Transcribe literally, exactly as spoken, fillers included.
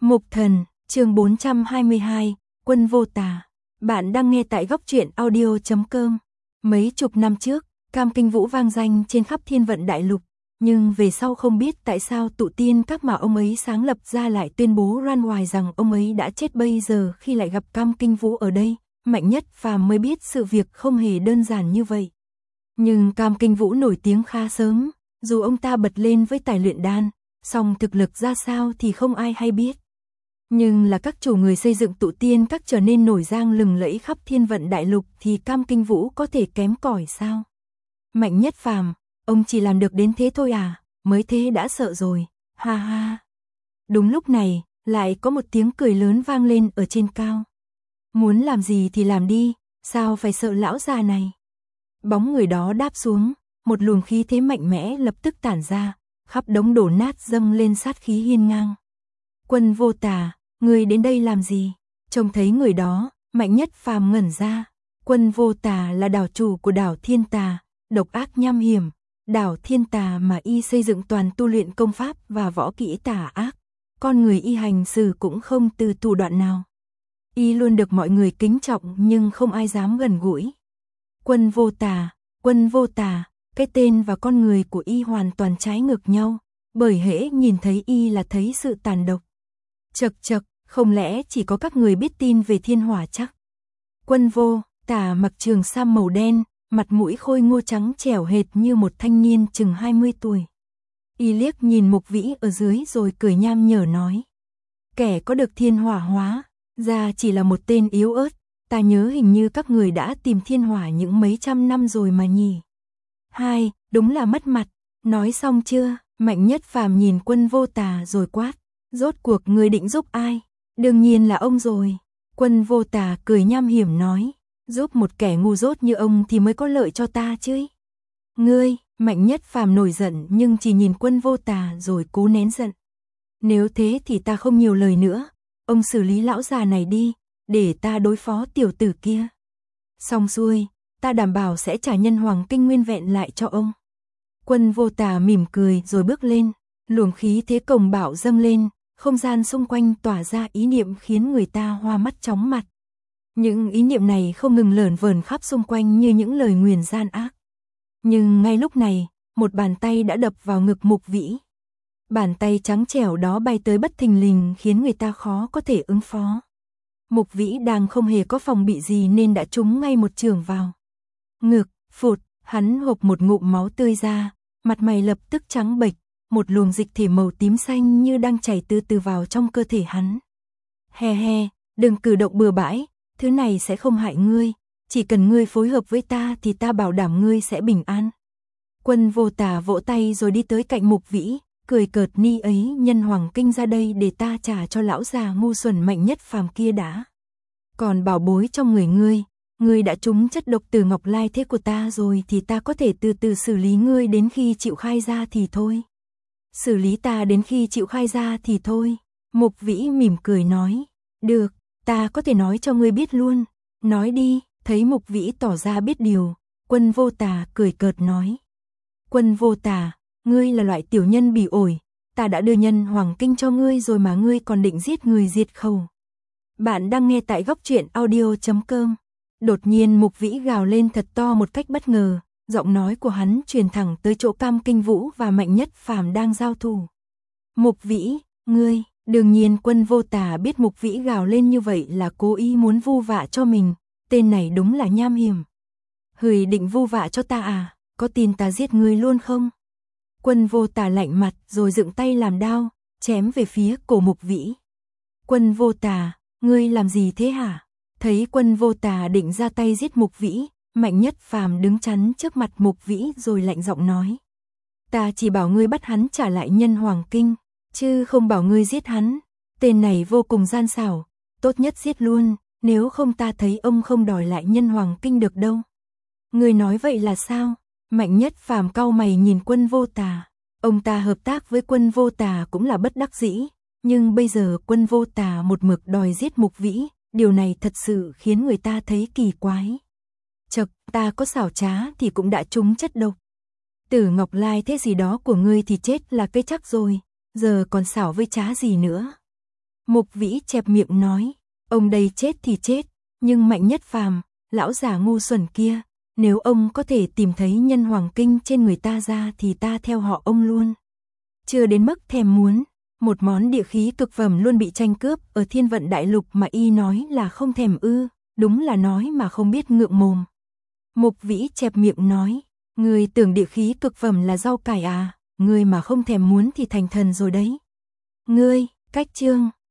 Mục Thần, chương bốn trăm hai mươi hai, Quân Vô Tà. Bạn đang nghe tại góc truyện audio chấm com. Mấy chục năm trước, Cam Kinh Vũ vang danh trên khắp thiên vận đại lục, nhưng về sau không biết tại sao tụ tiên các mà ông ấy sáng lập ra lại tuyên bố ran hoài rằng ông ấy đã chết. Bây giờ khi lại gặp Cam Kinh Vũ ở đây, Mạnh Nhất Phàm mới biết sự việc không hề đơn giản như vậy. Nhưng Cam Kinh Vũ nổi tiếng khá sớm, dù ông ta bật lên với tài luyện đan, song thực lực ra sao thì không ai hay biết. Nhưng là các chủ người xây dựng tụ tiên các trở nên nổi giang lừng lẫy khắp thiên vận đại lục thì Cam Kinh Vũ có thể kém cỏi sao? Mạnh Nhất Phàm, ông chỉ làm được đến thế thôi à, mới thế đã sợ rồi, ha ha. Đúng lúc này, lại có một tiếng cười lớn vang lên ở trên cao. Muốn làm gì thì làm đi, sao phải sợ lão già này? Bóng người đó đáp xuống, một luồng khí thế mạnh mẽ lập tức tản ra, khắp đống đổ nát dâng lên sát khí hiên ngang. Quân Vô Tà, ngươi đến đây làm gì? Trông thấy người đó, Mạnh Nhất Phàm ngẩn ra. Quân Vô Tà là đảo chủ của đảo Thiên Tà, độc ác nham hiểm, đảo Thiên Tà mà y xây dựng toàn tu luyện công pháp và võ kỹ tà ác, con người y hành xử cũng không từ thủ đoạn nào. Y luôn được mọi người kính trọng nhưng không ai dám gần gũi. Quân Vô Tà, Quân Vô Tà, cái tên và con người của y hoàn toàn trái ngược nhau, bởi hễ nhìn thấy y là thấy sự tàn độc. Chậc chậc, không lẽ chỉ có các người biết tin về thiên hỏa chắc? Quân Vô Tà mặc trường sam màu đen, mặt mũi khôi ngô trắng trẻo hệt như một thanh niên chừng hai mươi tuổi. Y liếc nhìn Mục Vĩ ở dưới rồi cười nham nhở nói. Kẻ có được thiên hỏa hóa, ra chỉ là một tên yếu ớt, ta nhớ hình như các người đã tìm thiên hỏa những mấy trăm năm rồi mà nhỉ. Hai, đúng là mất mặt, nói xong chưa? Mạnh Nhất Phàm nhìn Quân Vô Tà rồi quát. Rốt cuộc người định giúp ai? Đương nhiên là ông rồi. Quân Vô Tà cười nham hiểm nói. Giúp một kẻ ngu dốt như ông thì mới có lợi cho ta chứ. Ngươi, Mạnh Nhất Phàm nổi giận nhưng chỉ nhìn Quân Vô Tà rồi cố nén giận. Nếu thế thì ta không nhiều lời nữa. Ông xử lý lão già này đi, để ta đối phó tiểu tử kia. Xong xuôi, ta đảm bảo sẽ trả nhân hoàng kinh nguyên vẹn lại cho ông. Quân Vô Tà mỉm cười rồi bước lên, luồng khí thế cồng bạo dâng lên, không gian xung quanh tỏa ra ý niệm khiến người ta hoa mắt chóng mặt. Những ý niệm này không ngừng lởn vởn khắp xung quanh như những lời nguyền gian ác. Nhưng ngay lúc này, một bàn tay đã đập vào ngực Mục Vĩ. Bàn tay trắng trẻo đó bay tới bất thình lình khiến người ta khó có thể ứng phó. Mục Vĩ đang không hề có phòng bị gì nên đã trúng ngay một chưởng vào ngực, phụt, hắn hộc một ngụm máu tươi ra, mặt mày lập tức trắng bệch, một luồng dịch thể màu tím xanh như đang chảy từ từ vào trong cơ thể hắn. He he, đừng cử động bừa bãi, thứ này sẽ không hại ngươi, chỉ cần ngươi phối hợp với ta thì ta bảo đảm ngươi sẽ bình an. Quân Vô Tà vỗ tay rồi đi tới cạnh Mục Vĩ, cười cợt ni ấy, nhân hoàng kinh ra đây để ta trả cho lão già ngu xuẩn Mạnh Nhất Phàm kia đã. Còn bảo bối trong người ngươi, ngươi đã trúng chất độc từ ngọc lai thế của ta rồi thì ta có thể từ từ xử lý ngươi đến khi chịu khai ra thì thôi. Xử lý ta đến khi chịu khai ra thì thôi. Mục Vĩ mỉm cười nói. Được, ta có thể nói cho ngươi biết luôn. Nói đi, thấy Mục Vĩ tỏ ra biết điều. Quân Vô Tà cười cợt nói. Quân Vô Tà, ngươi là loại tiểu nhân bỉ ổi. Ta đã đưa nhân hoàng kinh cho ngươi rồi mà ngươi còn định giết người diệt khẩu. Bạn đang nghe tại góc truyện audio chấm com. Đột nhiên Mục Vĩ gào lên thật to một cách bất ngờ. Giọng nói của hắn truyền thẳng tới chỗ Cam Kinh Vũ và Mạnh Nhất Phàm đang giao thủ. Mục Vĩ, ngươi, đương nhiên Quân Vô Tà biết Mục Vĩ gào lên như vậy là cố ý muốn vu vạ cho mình, tên này đúng là nham hiểm. Hười định vu vạ cho ta à, có tin ta giết ngươi luôn không? Quân Vô Tà lạnh mặt rồi dựng tay làm đao, chém về phía cổ Mục Vĩ. Quân Vô Tà, ngươi làm gì thế hả? Thấy Quân Vô Tà định ra tay giết Mục Vĩ, Mạnh Nhất Phàm đứng chắn trước mặt Mục Vĩ rồi lạnh giọng nói. Ta chỉ bảo ngươi bắt hắn trả lại nhân hoàng kinh, chứ không bảo ngươi giết hắn. Tên này vô cùng gian xảo, tốt nhất giết luôn, nếu không ta thấy ông không đòi lại nhân hoàng kinh được đâu. Ngươi nói vậy là sao? Mạnh Nhất Phàm cau mày nhìn Quân Vô Tà. Ông ta hợp tác với Quân Vô Tà cũng là bất đắc dĩ, nhưng bây giờ Quân Vô Tà một mực đòi giết Mục Vĩ, điều này thật sự khiến người ta thấy kỳ quái. Chậc, ta có xảo trá thì cũng đã trúng chất độc. Tử ngọc lai thế gì đó của ngươi thì chết là cái chắc rồi, giờ còn xảo với trá gì nữa. Mục Vĩ chẹp miệng nói, ông đây chết thì chết, nhưng Mạnh Nhất Phàm, lão già ngu xuẩn kia, nếu ông có thể tìm thấy nhân hoàng kinh trên người ta ra thì ta theo họ ông luôn. Chưa đến mức thèm muốn, một món địa khí cực phẩm luôn bị tranh cướp ở Thiên Vận Đại Lục mà y nói là không thèm ư, đúng là nói mà không biết ngượng mồm. Mục Vĩ chẹp miệng nói, người tưởng địa khí cực phẩm là rau cải à, người mà không thèm muốn thì thành thần rồi đấy. Ngươi, cách chương